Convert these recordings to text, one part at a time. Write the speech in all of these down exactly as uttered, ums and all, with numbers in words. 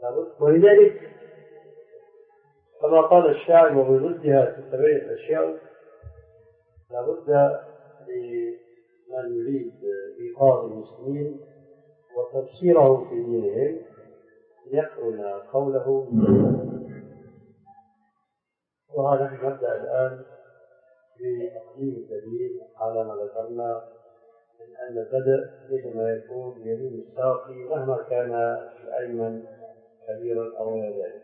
ولذلك كما قال الشاعر وبضدها تتبين الأشياء، لابد لمن يريد إيقاظ المسلمين وتبصيرهم في دينهم يقرن قوله. وهذا نبدأ الآن بتقديم الدليل على ما ذكرنا من أن البدء مثل ما يكون بيمين الساقي مهما كان الأيمن كبيرا أو غير ذلك.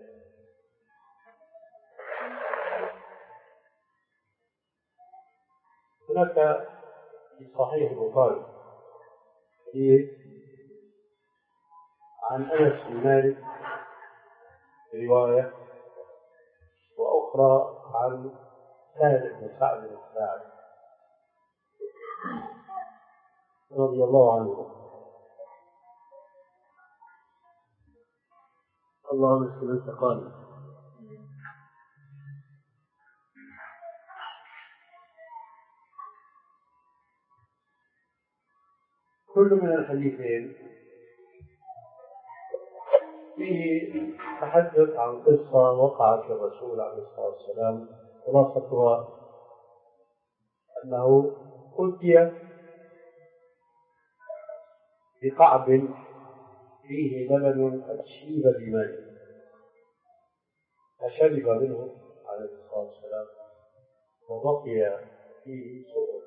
هناك في صحيح البخاري حديث عن أنس بن مالك رواية، وأخرى عن سهل بن سعد بن سعد رضي الله عنه. اللهم اسلم انتقال. كل من الحديثين فيه تحدث عن قصة وقعت للرسول عليه الصلاة والسلام، خلاصتها أنه أتي بقعب فيه لبن قد شيب بماء فشرب منه عليه الصلاة والسلام وبقي فيه سؤر،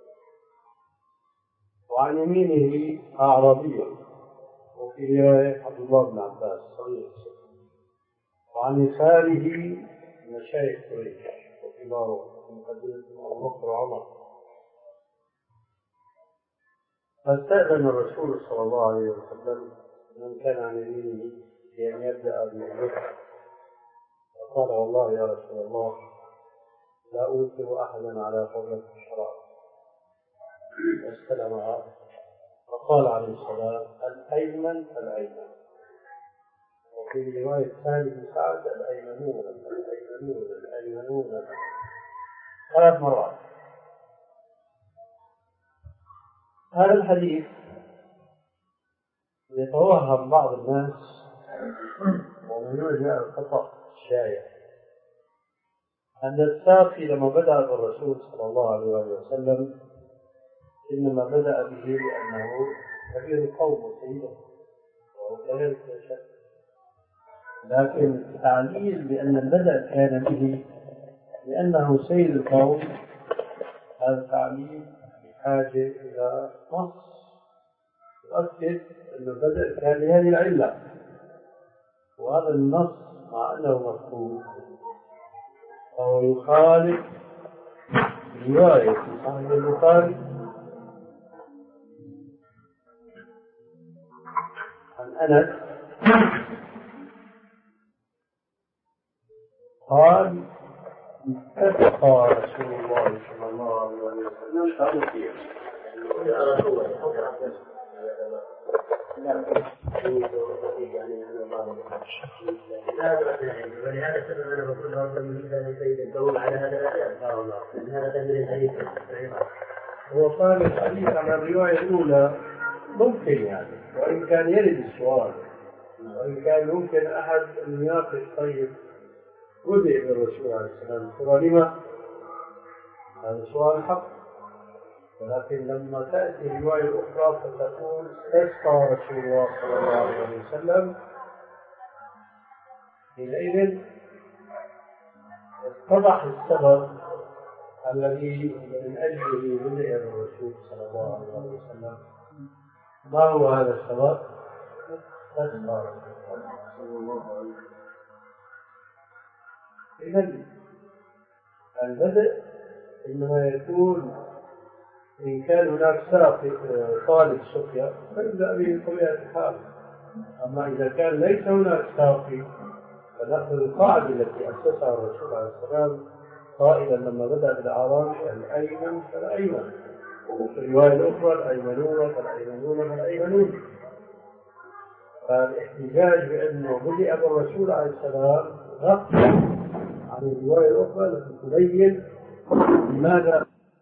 وعن يمينه أعرابي وفي رواية عبد الله بن عباس صغير، وعن يساره مشايخ قريش وكباره مقدمة أبو بكر وعمر. فاستأذن الرسول صلى الله عليه وسلم من كان عن يمينه بأن يبدأ بالذكر، فقال والله يا رسول الله لا أوثر أحدا على قولة الشراب، واستلمها فقال عليه السلام الأيمن الأيمن. وفي رواية سهل بن سعد الأيمنون الأيمنون الأيمنون ثلاث مرات. هذا الحديث يتوهم بعض الناس ومن وجه الخطأ الشائع أن الساقي لما بدأ بالرسول صلى الله عليه وسلم إنما بدأ به لأنه كبير القوم وسيدهم وهو كذلك لا شك، لكن التعليل بأن البدء كان به لأنه سيد القوم هذا تعليل بحاجة إلى نص يؤكد أن البدء كان لهذه العلة، وهذا النص مع أنه مفهوم فهو يخالف رواية في صحيح البخاري عن أنس قال اتفق رسول الله صلى الله عليه وسلم فأوتي ولهذا السبب أنا بقول له من كان سيد القوم على هذا الأساس، لأن هذا تهمل الحديث. هو قال الحديث عن الرواية الأولى ممكن يعني، وإن كان يرد السؤال، وإن كان ممكن أحد أن يناقش طيب بدأ بالرسول عليه السلام لما هذا سؤال حق، ولكن لما تأتي رواية أخرى فتقول استسقى رسول الله صلى الله عليه وسلم، حينئذ اتضح السبب الذي من أجله بدأ بالرسول صلى الله عليه وسلم. ما هو هذا السبب؟ استسقى رسول الله صلى الله عليه وسلم. إذن البدء إنما يكون إن كان هناك ساقي طالب سقيا فيبدأ به بطبيعة الحال، أما إذا كان ليس هناك ساقي فنأخذ القاعدة التي أسسها الرسول عليه السلام قائلا لما بدأ بالأعرابي الأيمن فالأيمن، وفي الرواية الأخرى الأيمنون فالأيمنون فالأيمنون. فالاحتجاج بأنه بدأ بالرسول عليه السلام غفل عن الرواية الأخرى التي تبين لماذا